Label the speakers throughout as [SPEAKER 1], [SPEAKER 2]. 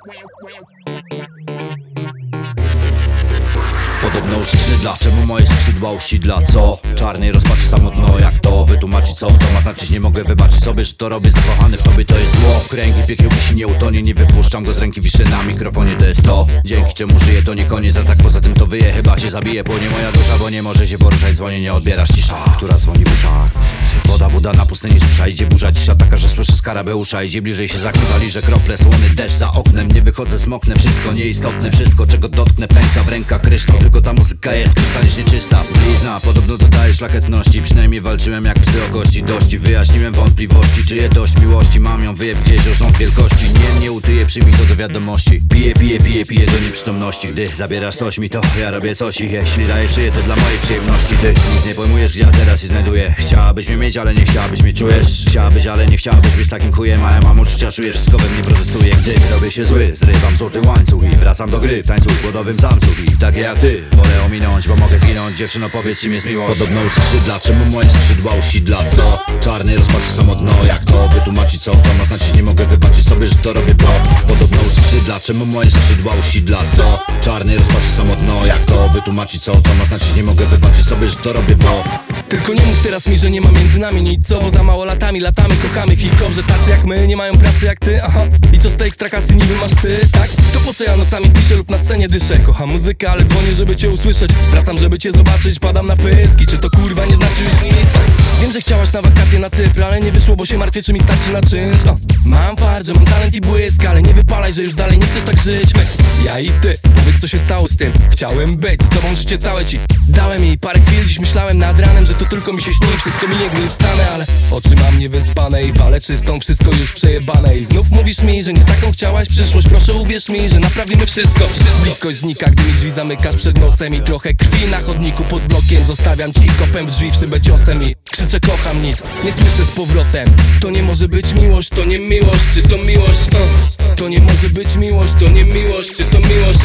[SPEAKER 1] Podobno skrzydła, czemu moje skrzydła usidla? Co? Czarnej rozpaczy samotno, jak to wytłumaczyć? Co to ma znaczyć? Nie mogę wybaczyć sobie, że to robię. Zakochany w tobie to jest zło. Kręgi piekieł wisi, nie utonie. Nie wypuszczam go z ręki, wiszę na mikrofonie. To jest to, dzięki czemu żyję, to nie koniec. A tak poza tym to wyje, chyba się zabije. Płonie moja dusza, bo nie może się poruszać. Dzwonię, nie odbierasz, cisza, która dzwoni w uszach. Woda na pustyni susza. Idzie burza, cisza taka, że słyszę skarabeusza. Idzie bliżej, się zakurza, liże krople słony. Deszcz za oknem, nie wychodzę, smoknę. Wszystko nieistotne, wszystko czego dotknę pęka w rękach kryształ. Tylko ta muzyka jest krystalicznie czysta. Blizna, podobno dodaje szlachetności. Przynajmniej walczyłem jak psy o kości. Dości, wyjaśniłem wątpliwości. Czyje dość miłości, mam ją wyjeb gdzieś o rząd wielkości. Nie utyję, przyjmij to do wiadomości. Piję do nieprzytomności. Gdy zabierasz coś mi, to ja robię coś i jeśli daję czyje, to dla mojej przyjemności. Ty nic nie pojmujesz, gdzie ja teraz się znajduję. Chciałabyś mnie mieć, ale nie chciałabyś mnie, czujesz? Chciałabyś, ale nie chciałabyś być takim chujem. A ja mam uczucia, czuję, wszystko we mnie protestuje. Gdy robię się zły, zrywam złoty łańcuch i wracam do gry w tańcu głodowym samców. I takie jak ty, wolę ominąć, bo mogę zginąć. Dziewczyno, powiedz, czym jest miłość. Podobno skrzydła, czemu moje skrzydła usidla? Co? Czarny rozpaczy samotno, jak to wytłumaczyć? Co to ma znaczyć? Nie mogę wybaczyć sobie, że to robię, bo podobno skrzydła, czemu moje skrzydła usidla? Co? Czarny rozpaczy samotno, jak to wytłumaczyć? Co to ma znaczyć? Nie mogę wybaczyć sobie, że to robię, bo
[SPEAKER 2] tylko nie mów teraz mi, że nie ma między nami nic, co? Bo za mało latami kochamy hip-hop, że tacy jak my nie mają pracy jak ty, aha. I co z tej ekstrakasy niby masz ty, tak? To po co ja nocami piszę lub na scenie dyszę? Kocham muzykę, ale dzwonię, żeby cię usłyszeć. Wracam, żeby cię zobaczyć, padam na pyski. Czy to kurwa nie znaczy już nic? Wiem, że chciałaś na wakacje na Cypr, ale nie wyszło, bo się martwię, czy mi starczy na czynsz. Mam fart, że mam talent i błysk, ale nie wypalaj, że już dalej nie chcesz tak żyć. Ja i ty, powiedz, co się stało z tym. Chciałem być z tobą, życie całe ci dałem jej parę chwil, dziś myślałem nad ranem, że to tylko mi się śni, wszystko minie, gdy wstanę. Ale oczy mam niewyspane i walę czystą, wszystko już przejebane. I znów mówisz mi, że nie taką chciałaś przyszłość. Proszę uwierz mi, że naprawimy wszystko. Bliskość znika, gdy mi drzwi zamykasz przed nosem. I trochę krwi na chodniku pod blokiem. Zostawiam ci kopem w drzwi w szybę ciosem. I krzyczę kocham, nic nie słyszę z powrotem. To nie może być miłość, to nie miłość, czy to miłość? To nie może być miłość, to nie miłość, czy to miłość?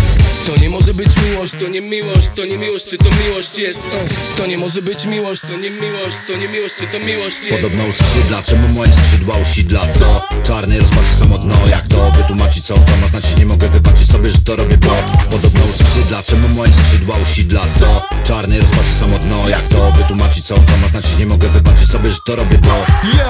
[SPEAKER 2] To nie może być miłość, to nie miłość, to nie miłość, czy to miłość jest? To nie może być miłość, to nie miłość, to nie miłość, czy to miłość jest?
[SPEAKER 1] podobno skrzydła, czemu moje skrzydła usidla? Co? Czarny rozpaczy samotno, jak to wytłumaczyć? Co to ma znaczyć? Nie mogę wybaczyć sobie, że to robię, bo podobno skrzydła, czemu moje skrzydła usidla? Co? Czarny rozpaczy samotno, jak to wytłumaczyć? Co to ma znaczyć? Nie mogę wybaczyć sobie, że to robię, bo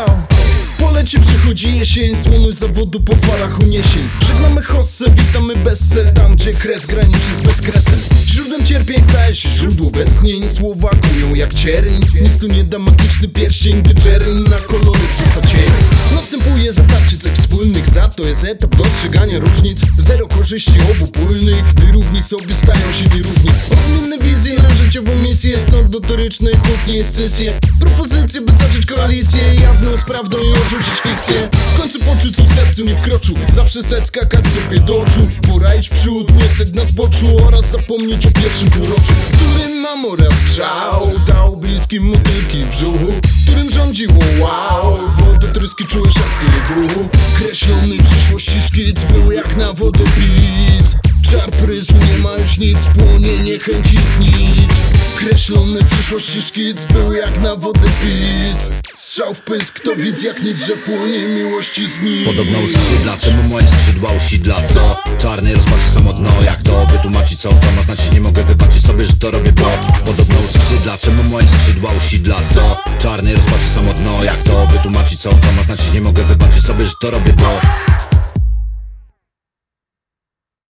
[SPEAKER 3] po lecie przychodzi jesień, słoność zawodu po falach uniesień. Żegnamy hossę, witamy bezse, tam gdzie kres graniczy z bezkresem. Źródłem cierpień staje się źródło westchnień. Słowa kują jak cierń, nic tu nie da magiczny pierścień, gdy czerń na kolory wrzuca cień. Następuje zatarcie cech wspólnych, za to jest etap dostrzegania różnic. Zero korzyści obopólnych, gdy równi sobie stają się nierówni. Odmienne wizje na życiową misję, stąd notoryczne kłótnie i scysje. Propozycje, by zacząć koalicję jawną z prawdą i odrzucić fikcję. W końcu poczuć, co w sercu nie wkroczył. Zawsze stać skakać sobie do oczu. Pora iść w przód, nie stać na zboczu. Oraz zapomnieć o pierwszym półroczu, którym mam oraz strzał dał bliskim motylki w brzuchu, którym rządziło wow. Wodotryski czujesz jak ty ruchu. Kreślony przyszłości szkic był jak na wodopis. Czar pryzmu, nie ma już nic, płonie niechęci znicz. Kreślony przyszłości szkic był jak na wodopis. Strzał w pysk, to widz jak nic, że płonie miłości z nim.
[SPEAKER 1] podobno skrzydła, czemu moje skrzydła usidla? Co? Czarny rozpaczy samotno, jak to wytłumaczyć? Co to ma znaczyć? Nie mogę wybaczyć sobie, że to robię, bo podobno skrzydła, czemu moje skrzydła usidla? Co? Czarny rozpaczy samotno, jak to wytłumaczyć? Co to ma znaczyć? Nie mogę wybaczyć sobie, że to robię, bo